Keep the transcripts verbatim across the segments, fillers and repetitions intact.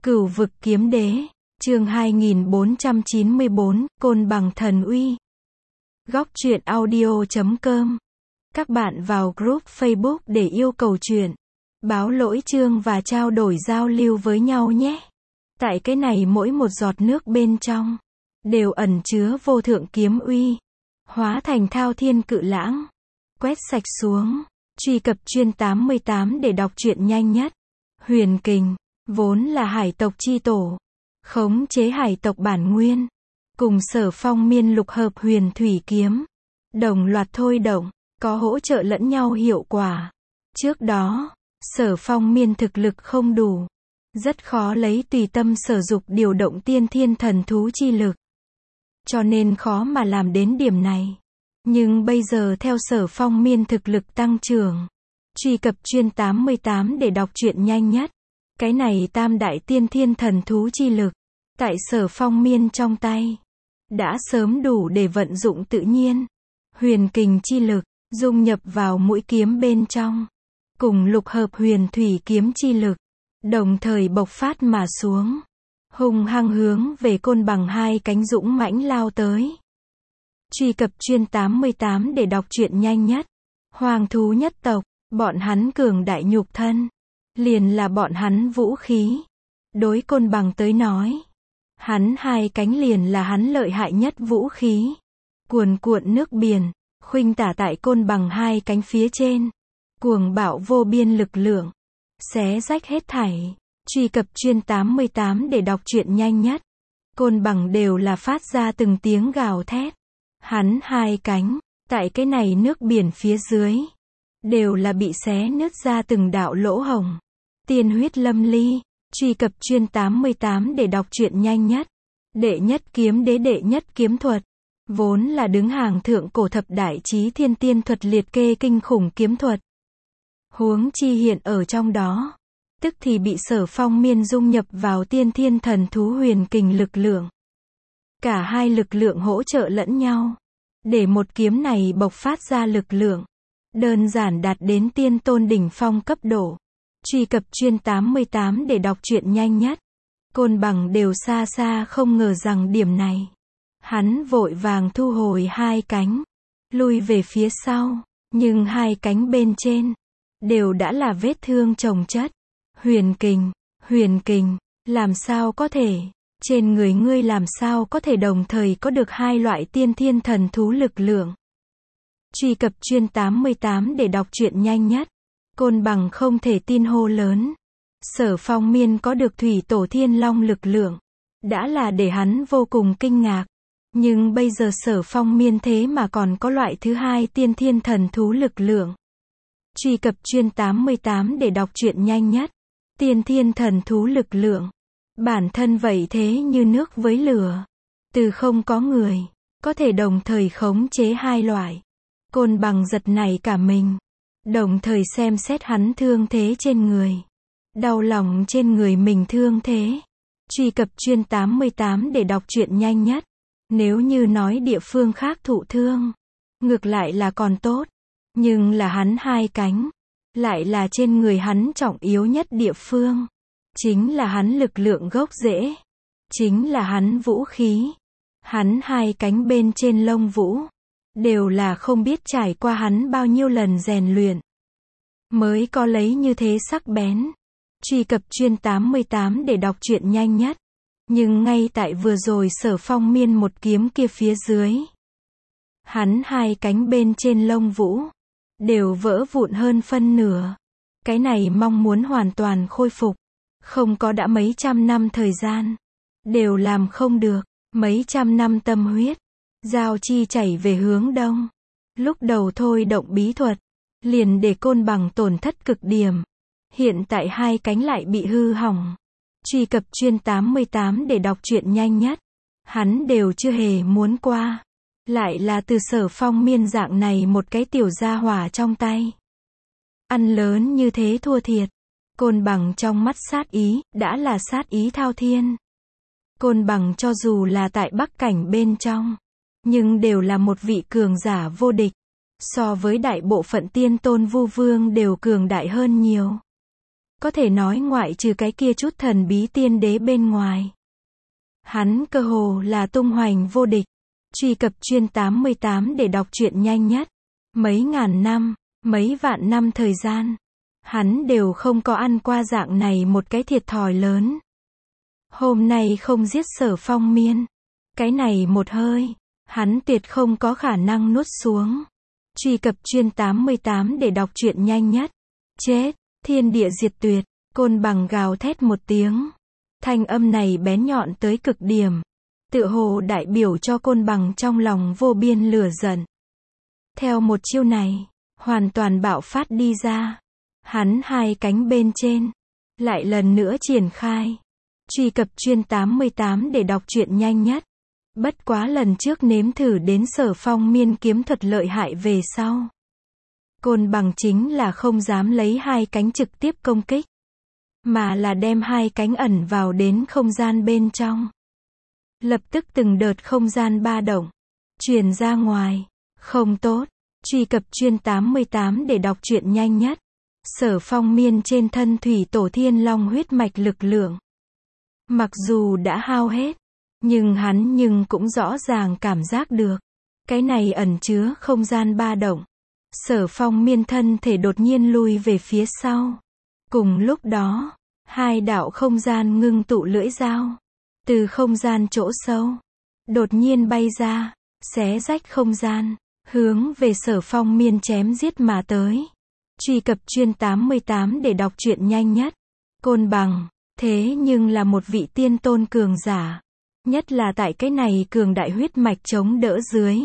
Cửu vực kiếm đế, chương hai nghìn bốn trăm chín mươi bốn, Côn Bằng thần uy. Góc truyện audio chấm com. Các bạn vào group Facebook để yêu cầu truyện, báo lỗi chương và trao đổi giao lưu với nhau nhé. Tại cái này mỗi một giọt nước bên trong đều ẩn chứa vô thượng kiếm uy, hóa thành thao thiên cự lãng, quét sạch xuống. Truy cập chuyên tám mươi tám để đọc truyện nhanh nhất. Huyền Kình, vốn là hải tộc chi tổ, khống chế hải tộc bản nguyên, cùng Sở Phong Miên lục hợp huyền thủy kiếm, đồng loạt thôi động, có hỗ trợ lẫn nhau hiệu quả. Trước đó, Sở Phong Miên thực lực không đủ, rất khó lấy tùy tâm sở dục điều động tiên thiên thần thú chi lực, cho nên khó mà làm đến điểm này. Nhưng bây giờ theo Sở Phong Miên thực lực tăng trưởng, truy cập chuyên tám mươi tám để đọc truyện nhanh nhất. Cái này tam đại tiên thiên thần thú chi lực, tại Sở Phong Miên trong tay, đã sớm đủ để vận dụng tự nhiên. Huyền kình chi lực, dung nhập vào mũi kiếm bên trong, cùng lục hợp huyền thủy kiếm chi lực, đồng thời bộc phát mà xuống, hung hăng hướng về Côn Bằng hai cánh dũng mãnh lao tới. Truy cập chuyên tám mươi tám để đọc truyện nhanh nhất. Hoàng thú nhất tộc, bọn hắn cường đại nhục thân, liền là bọn hắn vũ khí. Đối Côn Bằng tới nói, hắn hai cánh liền là hắn lợi hại nhất vũ khí. Cuồn cuộn nước biển, khuynh tả tại Côn Bằng hai cánh phía trên, cuồng bạo vô biên lực lượng, xé rách hết thảy. Truy cập chuyên tám mươi tám để đọc truyện nhanh nhất. Côn Bằng đều là phát ra từng tiếng gào thét. Hắn hai cánh, tại cái này nước biển phía dưới, đều là bị xé nứt ra từng đạo lỗ hổng. Tiên huyết lâm ly. Truy cập chuyên tám mươi tám để đọc truyện nhanh nhất. Đệ nhất kiếm đế đệ nhất kiếm thuật, vốn là đứng hàng thượng cổ thập đại chí thiên tiên thuật liệt kê kinh khủng kiếm thuật. Huống chi hiện ở trong đó, tức thì bị Sở Phong Miên dung nhập vào tiên thiên thần thú huyền kình lực lượng. Cả hai lực lượng hỗ trợ lẫn nhau, để một kiếm này bộc phát ra lực lượng, đơn giản đạt đến tiên tôn đỉnh phong cấp độ. Truy cập chuyên tám mươi tám để đọc truyện nhanh nhất. Côn Bằng đều xa xa không ngờ rằng điểm này. Hắn vội vàng thu hồi hai cánh, lui về phía sau, nhưng hai cánh bên trên, đều đã là vết thương chồng chất. Huyền kình, huyền kình, làm sao có thể, trên người ngươi làm sao có thể đồng thời có được hai loại tiên thiên thần thú lực lượng. Truy cập chuyên tám mươi tám để đọc truyện nhanh nhất. Côn Bằng không thể tin hô lớn. Sở Phong Miên có được thủy tổ thiên long lực lượng, đã là để hắn vô cùng kinh ngạc. Nhưng bây giờ Sở Phong Miên thế mà còn có loại thứ hai tiên thiên thần thú lực lượng. Truy cập chuyên tám mươi tám để đọc truyện nhanh nhất. Tiên thiên thần thú lực lượng, bản thân vậy thế như nước với lửa. Từ không có người, có thể đồng thời khống chế hai loại. Côn Bằng giật nảy cả mình, đồng thời xem xét hắn thương thế trên người. Đau lòng trên người mình thương thế. Truy cập chuyên tám mươi tám để đọc truyện nhanh nhất. Nếu như nói địa phương khác thụ thương, ngược lại là còn tốt. Nhưng là hắn hai cánh, lại là trên người hắn trọng yếu nhất địa phương. Chính là hắn lực lượng gốc rễ. Chính là hắn vũ khí. Hắn hai cánh bên trên lông vũ, đều là không biết trải qua hắn bao nhiêu lần rèn luyện, mới có lấy như thế sắc bén. Truy cập chuyên tám mươi tám để đọc truyện nhanh nhất. Nhưng ngay tại vừa rồi Sở Phong Miên một kiếm kia phía dưới, hắn hai cánh bên trên lông vũ, đều vỡ vụn hơn phân nửa. Cái này mong muốn hoàn toàn khôi phục, không có đã mấy trăm năm thời gian, đều làm không được. Mấy trăm năm tâm huyết, giao chi chảy về hướng đông. Lúc đầu thôi động bí thuật, liền để Côn Bằng tổn thất cực điểm. Hiện tại hai cánh lại bị hư hỏng. Truy cập chuyên tám mươi tám để đọc truyện nhanh nhất. Hắn đều chưa hề muốn qua, lại là từ Sở Phong Miên dạng này một cái tiểu gia hỏa trong tay. Ăn lớn như thế thua thiệt. Côn Bằng trong mắt sát ý, đã là sát ý thao thiên. Côn Bằng cho dù là tại Bắc Cảnh bên trong, nhưng đều là một vị cường giả vô địch. So với đại bộ phận tiên tôn vu vương đều cường đại hơn nhiều. Có thể nói ngoại trừ cái kia chút thần bí tiên đế bên ngoài, hắn cơ hồ là tung hoành vô địch. Truy cập chuyên tám mươi tám để đọc truyện nhanh nhất. Mấy ngàn năm, mấy vạn năm thời gian, hắn đều không có ăn qua dạng này một cái thiệt thòi lớn. Hôm nay không giết Sở Phong Miên, cái này một hơi, hắn tuyệt không có khả năng nuốt xuống. Truy cập chuyên tám mươi tám để đọc truyện nhanh nhất. Chết, thiên địa diệt tuyệt, côn bằng gào thét một tiếng. Thanh âm này bén nhọn tới cực điểm, tựa hồ đại biểu cho côn bằng trong lòng vô biên lửa giận. Theo một chiêu này, hoàn toàn bạo phát đi ra. Hắn hai cánh bên trên, lại lần nữa triển khai. Truy cập chuyên tám mươi tám để đọc truyện nhanh nhất. Bất quá lần trước nếm thử đến Sở Phong Miên kiếm thuật lợi hại về sau, côn bằng chính là không dám lấy hai cánh trực tiếp công kích, mà là đem hai cánh ẩn vào đến không gian bên trong. Lập tức từng đợt không gian ba động truyền ra ngoài. Không tốt. Truy cập chuyên tám mươi tám để đọc truyện nhanh nhất. Sở Phong Miên trên thân thủy tổ thiên long huyết mạch lực lượng, mặc dù đã hao hết, nhưng hắn nhưng cũng rõ ràng cảm giác được, cái này ẩn chứa không gian ba động. Sở Phong Miên thân thể đột nhiên lui về phía sau. Cùng lúc đó, hai đạo không gian ngưng tụ lưỡi dao, từ không gian chỗ sâu, đột nhiên bay ra, xé rách không gian, hướng về Sở Phong Miên chém giết mà tới. Truy cập chuyên tám mươi tám để đọc truyện nhanh nhất. Côn bằng, thế nhưng là một vị tiên tôn cường giả. Nhất là tại cái này cường đại huyết mạch chống đỡ dưới.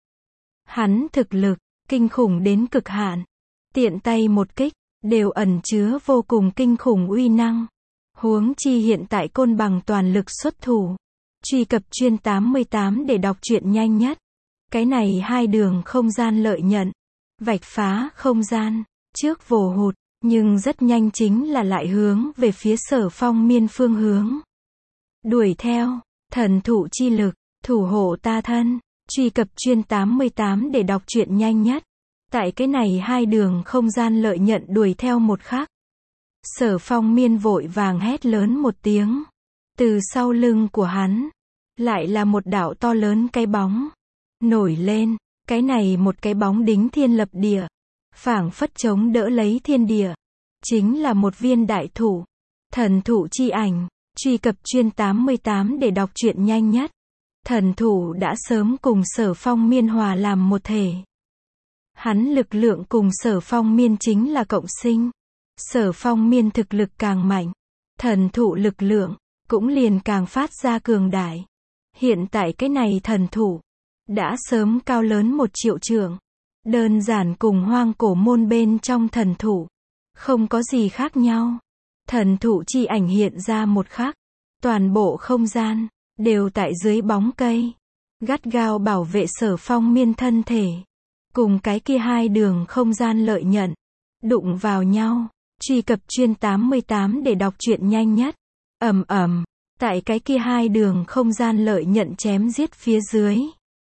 Hắn thực lực, kinh khủng đến cực hạn. Tiện tay một kích, đều ẩn chứa vô cùng kinh khủng uy năng. Huống chi hiện tại côn bằng toàn lực xuất thủ. Truy cập chuyên tám mươi tám để đọc truyện nhanh nhất. Cái này hai đường không gian lợi nhận, vạch phá không gian, trước vồ hụt, nhưng rất nhanh chính là lại hướng về phía Sở Phong Miên phương hướng. Đuổi theo, thần thụ chi lực, thủ hộ ta thân. Truy cập chuyên tám mươi tám để đọc truyện nhanh nhất. Tại cái này hai đường không gian lợi nhận đuổi theo một khắc, Sở Phong Miên vội vàng hét lớn một tiếng. Từ sau lưng của hắn, lại là một đạo to lớn cái bóng nổi lên. Cái này một cái bóng đính thiên lập địa, phảng phất chống đỡ lấy thiên địa, chính là một viên đại thụ, thần thụ chi ảnh. Truy cập chuyên tám mươi tám để đọc truyện nhanh nhất. Thần thụ đã sớm cùng Sở Phong Miên hòa làm một thể. Hắn lực lượng cùng Sở Phong Miên chính là cộng sinh. Sở Phong Miên thực lực càng mạnh, thần thụ lực lượng cũng liền càng phát ra cường đại. Hiện tại cái này thần thụ đã sớm cao lớn một triệu trượng, đơn giản cùng hoang cổ môn bên trong thần thụ không có gì khác nhau. Thần thụ chi ảnh hiện ra một khắc, toàn bộ không gian đều tại dưới bóng cây gắt gao bảo vệ Sở Phong Miên thân thể. Cùng cái kia hai đường không gian lợi nhận đụng vào nhau. Truy cập chuyên tám mươi tám để đọc truyện nhanh nhất. Ầm ầm, tại cái kia hai đường không gian lợi nhận chém giết phía dưới,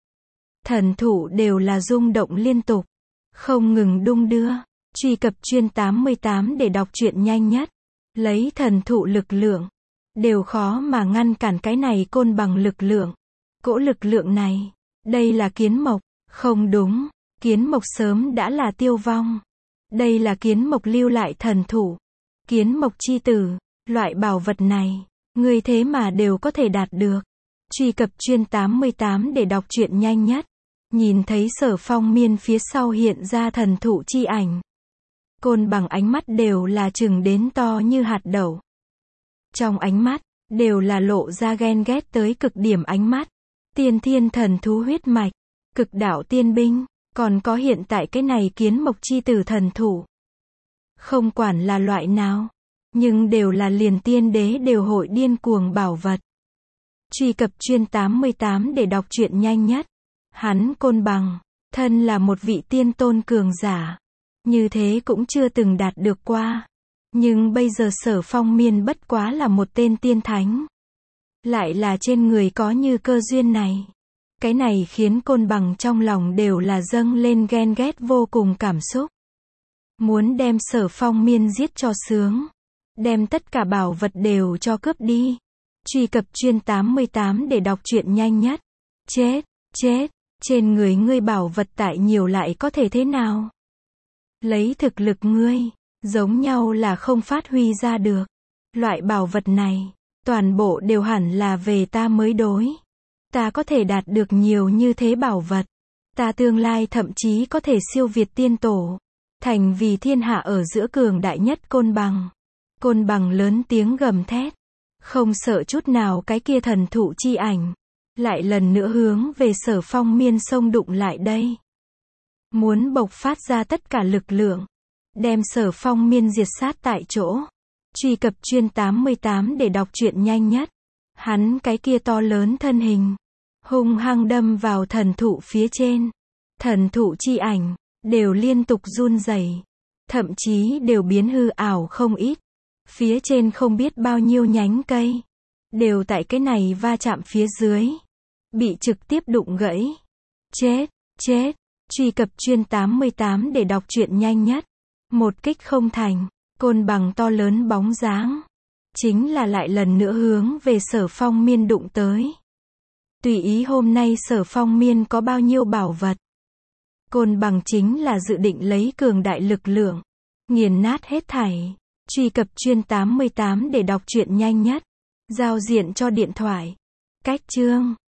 thần thụ đều là rung động liên tục, không ngừng đung đưa. Truy cập chuyên tám mươi tám để đọc truyện nhanh nhất. Lấy thần thụ lực lượng, đều khó mà ngăn cản cái này côn bằng lực lượng. Cỗ lực lượng này, đây là kiến mộc. Không đúng, kiến mộc sớm đã là tiêu vong. Đây là kiến mộc lưu lại thần thụ. Kiến mộc chi tử, loại bảo vật này, người thế mà đều có thể đạt được. Truy cập chuyên tám mươi tám để đọc truyện nhanh nhất. Nhìn thấy Sở Phong Miên phía sau hiện ra thần thụ chi ảnh, côn bằng ánh mắt đều là trừng đến to như hạt đậu. Trong ánh mắt, đều là lộ ra ghen ghét tới cực điểm ánh mắt. Tiên thiên thần thú huyết mạch, cực đạo tiên binh, còn có hiện tại cái này kiến mộc chi tử thần thụ. Không quản là loại nào, nhưng đều là liền tiên đế đều hội điên cuồng bảo vật. Truy cập chuyên tám mươi tám để đọc truyện nhanh nhất. Hắn côn bằng, thân là một vị tiên tôn cường giả, như thế cũng chưa từng đạt được qua. Nhưng bây giờ Sở Phong Miên bất quá là một tên tiên thánh, lại là trên người có như cơ duyên này. Cái này khiến côn bằng trong lòng đều là dâng lên ghen ghét vô cùng cảm xúc. Muốn đem Sở Phong Miên giết cho sướng. đem tất cả bảo vật đều cho cướp đi. Truy cập chuyên tám mươi tám để đọc truyện nhanh nhất. Chết, chết, trên người ngươi bảo vật tại nhiều lại có thể thế nào? Lấy thực lực ngươi, giống nhau là không phát huy ra được. Loại bảo vật này, toàn bộ đều hẳn là về ta mới đối. Ta có thể đạt được nhiều như thế bảo vật. Ta tương lai thậm chí có thể siêu việt tiên tổ. Thành vì thiên hạ ở giữa cường đại nhất Côn Bằng. Côn Bằng lớn tiếng gầm thét. Không sợ chút nào cái kia thần thụ chi ảnh. Lại lần nữa hướng về Sở Phong Miên xông đụng lại đây. Muốn bộc phát ra tất cả lực lượng. Đem Sở Phong Miên diệt sát tại chỗ. Truy cập chuyên tám mươi tám để đọc truyện nhanh nhất. Hắn cái kia to lớn thân hình. Hung hăng đâm vào thần thụ phía trên. Thần thụ chi ảnh. Đều liên tục run rẩy. Thậm chí đều biến hư ảo không ít. Phía trên không biết bao nhiêu nhánh cây. Đều tại cái này va chạm phía dưới. Bị trực tiếp đụng gãy. Chết, chết. Truy cập chuyên tám mươi tám để đọc truyện nhanh nhất. Một kích không thành. Côn Bằng to lớn bóng dáng. Chính là lại lần nữa hướng về Sở Phong Miên đụng tới. Tùy ý hôm nay Sở Phong Miên có bao nhiêu bảo vật. Côn Bằng chính là dự định lấy cường đại lực lượng. Nghiền nát hết thảy. Truy cập chuyên tám mươi tám để đọc truyện nhanh nhất. Giao diện cho điện thoại. Cách chương.